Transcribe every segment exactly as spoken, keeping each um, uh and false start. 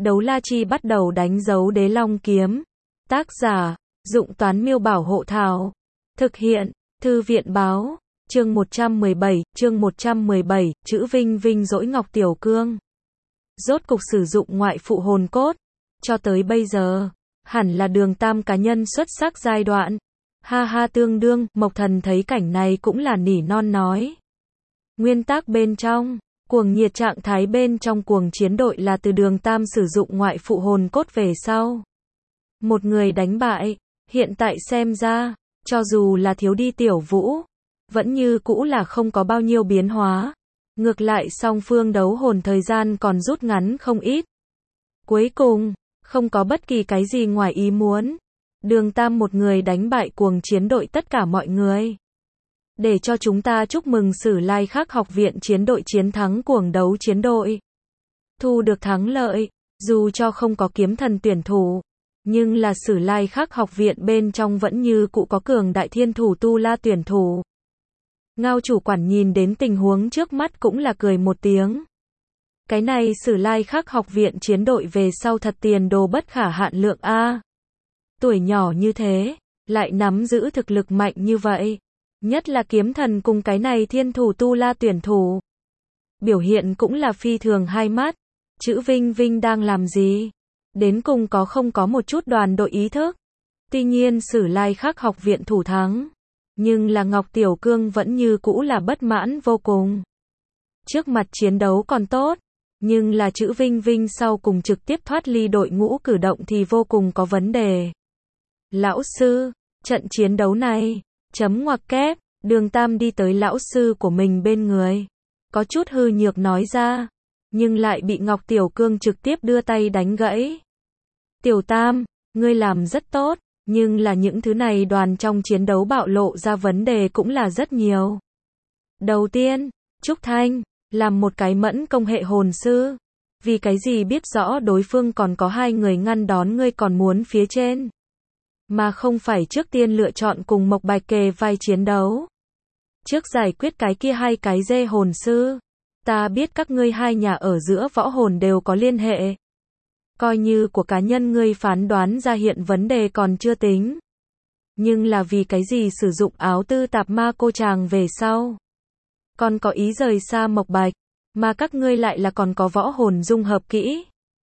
Đấu la chi bắt đầu đánh dấu đế long kiếm. Tác giả, Dụng Toán Miêu Bảo Hộ Thảo. Thực hiện, Thư viện Báo. Chương một trăm mười bảy, chương một trăm mười bảy, chữ Vinh Vinh dỗi Ngọc Tiểu Cương. Rốt cục sử dụng ngoại phụ hồn cốt. Cho tới bây giờ, hẳn là Đường Tam cá nhân xuất sắc giai đoạn. Ha ha tương đương, Mộc Thần thấy cảnh này cũng là nỉ non nói. Nguyên tắc bên trong, cuồng nhiệt trạng thái bên trong cuồng chiến đội là từ Đường Tam sử dụng ngoại phụ hồn cốt về sau. Một người đánh bại, hiện tại xem ra, cho dù là thiếu đi Tiểu Vũ, vẫn như cũ là không có bao nhiêu biến hóa. Ngược lại song phương đấu hồn thời gian còn rút ngắn không ít. Cuối cùng, không có bất kỳ cái gì ngoài ý muốn. Đường Tam một người đánh bại cuồng chiến đội tất cả mọi người. Để cho chúng ta chúc mừng Sử Lai Khắc học viện chiến đội chiến thắng cuồng đấu chiến đội. Thu được thắng lợi, dù cho không có kiếm thần tuyển thủ, nhưng là Sử Lai Khắc học viện bên trong vẫn như cũ có cường đại thiên thủ tu la tuyển thủ. Ngao chủ quản nhìn đến tình huống trước mắt cũng là cười một tiếng. Cái này Sử Lai Khắc học viện chiến đội về sau thật tiền đồ bất khả hạn lượng a. Tuổi nhỏ như thế, lại nắm giữ thực lực mạnh như vậy. Nhất là kiếm thần cùng cái này thiên thủ tu la tuyển thủ. Biểu hiện cũng là phi thường hai mắt. Chữ Vinh Vinh đang làm gì? Đến cùng có không có một chút đoàn đội ý thức. Tuy nhiên Sử Lai Khắc học viện thủ thắng. Nhưng là Ngọc Tiểu Cương vẫn như cũ là bất mãn vô cùng. Trước mặt chiến đấu còn tốt. Nhưng là chữ Vinh Vinh sau cùng trực tiếp thoát ly đội ngũ cử động thì vô cùng có vấn đề. Lão sư, trận chiến đấu này, chấm ngoặc kép, Đường Tam đi tới lão sư của mình bên người. Có chút hư nhược nói ra, nhưng lại bị Ngọc Tiểu Cương trực tiếp đưa tay đánh gãy. Tiểu Tam, ngươi làm rất tốt, nhưng là những thứ này đoàn trong chiến đấu bạo lộ ra vấn đề cũng là rất nhiều. Đầu tiên, Trúc Thanh, làm một cái mẫn công hệ hồn sư. Vì cái gì biết rõ đối phương còn có hai người ngăn đón ngươi còn muốn phía trên. Mà không phải trước tiên lựa chọn cùng Mộc Bạch kề vai chiến đấu. Trước giải quyết cái kia hai cái dê hồn sư. Ta biết các ngươi hai nhà ở giữa võ hồn đều có liên hệ. Coi như của cá nhân ngươi phán đoán ra hiện vấn đề còn chưa tính. Nhưng là vì cái gì sử dụng áo tư tạp ma cô chàng về sau. Còn có ý rời xa Mộc Bạch. Mà các ngươi lại là còn có võ hồn dung hợp kỹ.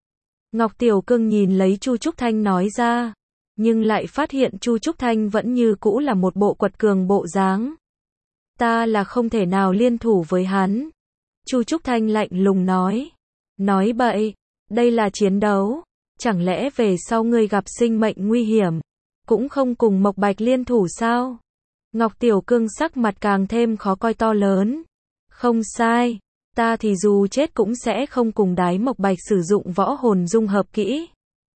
Ngọc Tiểu Cương nhìn lấy Chu Trúc Thanh nói ra. Nhưng lại phát hiện Chu Trúc Thanh vẫn như cũ là một bộ quật cường bộ dáng. Ta là không thể nào liên thủ với hắn. Chu Trúc Thanh lạnh lùng nói. Nói bậy, đây là chiến đấu. Chẳng lẽ về sau ngươi gặp sinh mệnh nguy hiểm, cũng không cùng Mộc Bạch liên thủ sao? Ngọc Tiểu Cương sắc mặt càng thêm khó coi to lớn. Không sai, ta thì dù chết cũng sẽ không cùng Đái Mộc Bạch sử dụng võ hồn dung hợp kỹ.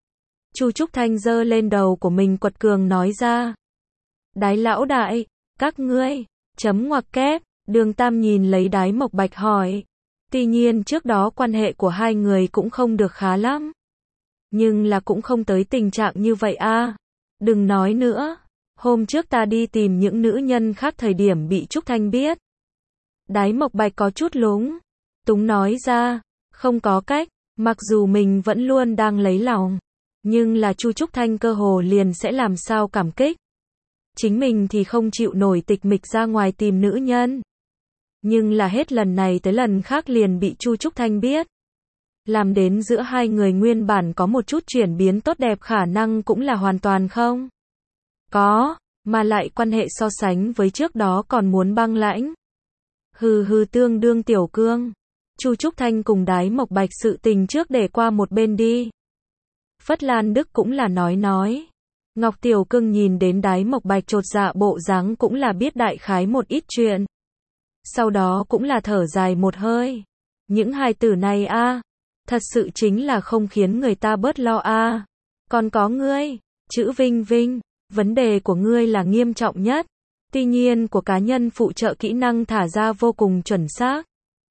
Chu Trúc Thanh giơ lên đầu của mình quật cường nói ra. Đái lão đại, các ngươi, chấm ngoặc kép, Đường Tam nhìn lấy Đái Mộc Bạch hỏi. Tuy nhiên trước đó quan hệ của hai người cũng không được khá lắm. Nhưng là cũng không tới tình trạng như vậy a. Đừng nói nữa, hôm trước ta đi tìm những nữ nhân khác thời điểm bị Trúc Thanh biết. Đái Mộc Bạch có chút lúng túng nói ra, không có cách, mặc dù mình vẫn luôn đang lấy lòng. Nhưng là Chu Trúc Thanh cơ hồ liền sẽ làm sao cảm kích. Chính mình thì không chịu nổi tịch mịch ra ngoài tìm nữ nhân. Nhưng là hết lần này tới lần khác liền bị Chu Trúc Thanh biết. Làm đến giữa hai người nguyên bản có một chút chuyển biến tốt đẹp khả năng cũng là hoàn toàn không. Có, mà lại quan hệ so sánh với trước đó còn muốn băng lãnh. Hừ hừ tương đương Tiểu Cương. Chu Trúc Thanh cùng Đái Mộc Bạch sự tình trước để qua một bên đi. Phất Lan Đức cũng là nói nói. Ngọc Tiểu Cương nhìn đến Đái Mộc Bạch chột dạ bộ dáng cũng là biết đại khái một ít chuyện. Sau đó cũng là thở dài một hơi. Những hài tử này a, thật sự chính là không khiến người ta bớt lo a. Còn có ngươi, chữ Vinh Vinh, vấn đề của ngươi là nghiêm trọng nhất. Tuy nhiên của cá nhân phụ trợ kỹ năng thả ra vô cùng chuẩn xác.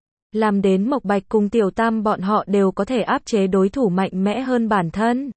Làm đến Mộc Bạch cùng Tiểu Tam bọn họ đều có thể áp chế đối thủ mạnh mẽ hơn bản thân.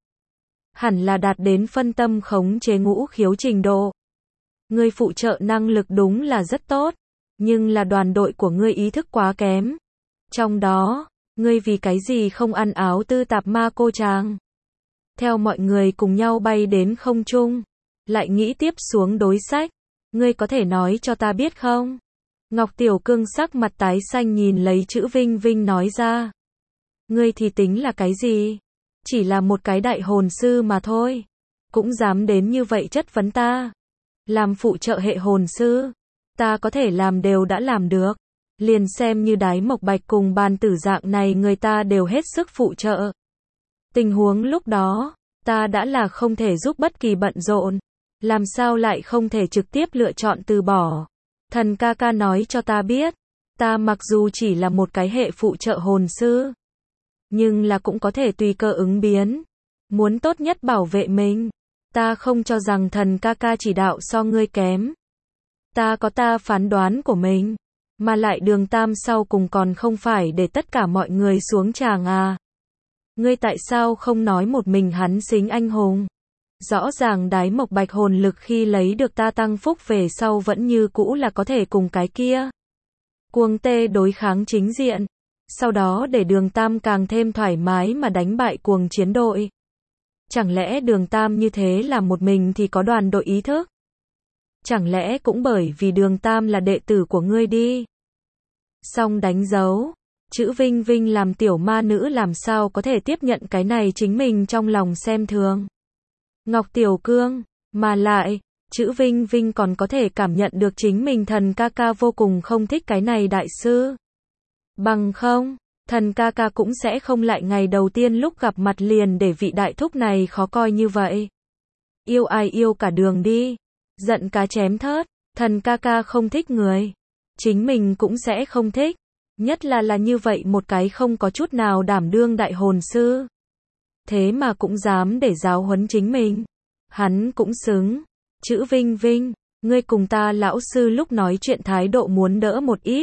Hẳn là đạt đến phân tâm khống chế ngũ khiếu trình độ. Ngươi phụ trợ năng lực đúng là rất tốt. Nhưng là đoàn đội của ngươi ý thức quá kém. Trong đó, Ngươi vì cái gì không ăn áo tư tạp ma cô chàng? Theo mọi người cùng nhau bay đến không trung, lại nghĩ tiếp xuống đối sách. Ngươi có thể nói cho ta biết không? Ngọc Tiểu Cương sắc mặt tái xanh nhìn lấy chữ Vinh Vinh nói ra. Ngươi thì tính là cái gì? Chỉ là một cái đại hồn sư mà thôi. Cũng dám đến như vậy chất vấn ta. Làm phụ trợ hệ hồn sư. Ta có thể làm đều đã làm được. Liền xem như Đái Mộc Bạch cùng bàn tử dạng này người ta đều hết sức phụ trợ. Tình huống lúc đó, ta đã là không thể giúp bất kỳ bận rộn. Làm sao lại không thể trực tiếp lựa chọn từ bỏ. Thần ca ca nói cho ta biết. Ta mặc dù chỉ là một cái hệ phụ trợ hồn sư. Nhưng là cũng có thể tùy cơ ứng biến. Muốn tốt nhất bảo vệ mình. Ta không cho rằng thần ca ca chỉ đạo so ngươi kém. Ta có ta phán đoán của mình. Mà lại Đường Tam sau cùng còn không phải để tất cả mọi người xuống tràng à. Ngươi tại sao không nói một mình hắn xính anh hùng? Rõ ràng Đái Mộc Bạch hồn lực khi lấy được ta tăng phúc về sau vẫn như cũ là có thể cùng cái kia Cuồng Tê đối kháng chính diện. Sau đó để Đường Tam càng thêm thoải mái mà đánh bại Cuồng Chiến đội. Chẳng lẽ Đường Tam như thế là một mình thì có đoàn đội ý thức? Chẳng lẽ cũng bởi vì Đường Tam là đệ tử của ngươi đi? Xong đánh dấu. Chữ Vinh Vinh làm tiểu ma nữ làm sao có thể tiếp nhận cái này chính mình trong lòng xem thường. Ngọc Tiểu Cương, mà lại, chữ Vinh Vinh còn có thể cảm nhận được chính mình thần ca ca vô cùng không thích cái này đại sư. Bằng không, thần ca ca cũng sẽ không lại ngày đầu tiên lúc gặp mặt liền để vị đại thúc này khó coi như vậy. Yêu ai yêu cả đường đi. Giận cá chém thớt, thần ca ca không thích người. Chính mình cũng sẽ không thích. Nhất là là như vậy một cái không có chút nào đảm đương đại hồn sư. Thế mà cũng dám để giáo huấn chính mình. Hắn cũng xứng. Chữ Vinh Vinh, ngươi cùng ta lão sư lúc nói chuyện thái độ muốn đỡ một ít.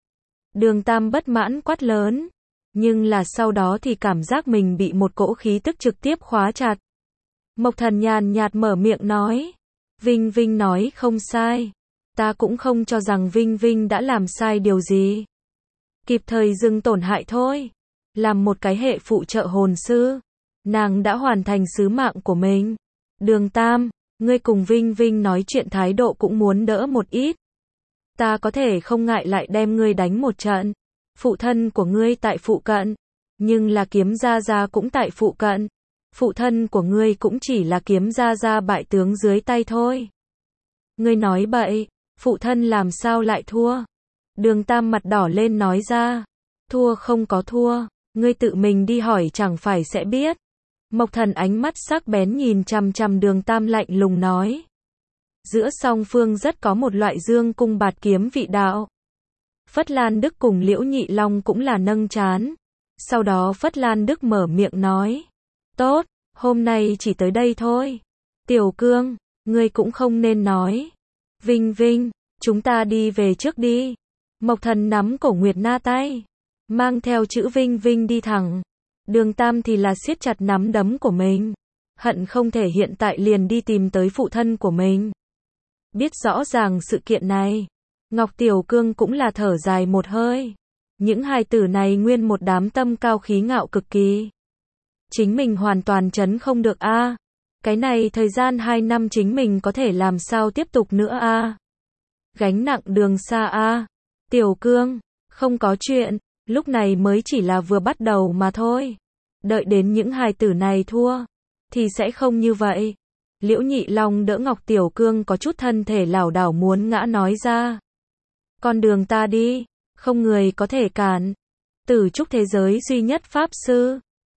Đường Tam bất mãn quát lớn. Nhưng là sau đó thì cảm giác mình bị một cỗ khí tức trực tiếp khóa chặt. Mộc Thần nhàn nhạt mở miệng nói. Vinh Vinh nói không sai. Ta cũng không cho rằng Vinh Vinh đã làm sai điều gì. Kịp thời dừng tổn hại thôi. Làm một cái hệ phụ trợ hồn sư. Nàng đã hoàn thành sứ mạng của mình. Đường Tam, ngươi cùng Vinh Vinh nói chuyện thái độ cũng muốn đỡ một ít. Ta có thể không ngại lại đem ngươi đánh một trận. Phụ thân của ngươi tại phụ cận. Nhưng là Kiếm Gia Gia cũng tại phụ cận. Phụ thân của ngươi cũng chỉ là Kiếm Gia Gia bại tướng dưới tay thôi. Ngươi nói bậy, phụ thân làm sao lại thua? Đường Tam mặt đỏ lên nói ra. Thua không có thua, ngươi tự mình đi hỏi chẳng phải sẽ biết. Mộc Thần ánh mắt sắc bén nhìn chằm chằm Đường Tam lạnh lùng nói. Giữa song phương rất có một loại dương cung bạt kiếm vị đạo. Phất Lan Đức cùng Liễu Nhị Long cũng là nâng trán. Sau đó Phất Lan Đức mở miệng nói. Tốt, hôm nay chỉ tới đây thôi. Tiểu Cương, ngươi cũng không nên nói. Vinh Vinh, chúng ta đi về trước đi. Mộc Thần nắm cổ Nguyệt Na tay. Mang theo chữ Vinh Vinh đi thẳng. Đường Tam thì là siết chặt nắm đấm của mình. Hận không thể hiện tại liền đi tìm tới phụ thân của mình. Biết rõ ràng sự kiện này. Ngọc Tiểu Cương cũng là thở dài một hơi. Những hài tử này nguyên một đám tâm cao khí ngạo cực kỳ. Chính mình hoàn toàn chấn không được a. À. Cái này thời gian hai năm chính mình có thể làm sao tiếp tục nữa a. À. Gánh nặng đường xa a. À. Tiểu Cương, không có chuyện, lúc này mới chỉ là vừa bắt đầu mà thôi. Đợi đến những hài tử này thua, thì sẽ không như vậy. Liễu Nhị Long đỡ Ngọc Tiểu Cương có chút thân thể lảo đảo muốn ngã nói ra. Con đường ta đi, không người có thể cản. Tử trúc thế giới duy nhất pháp sư,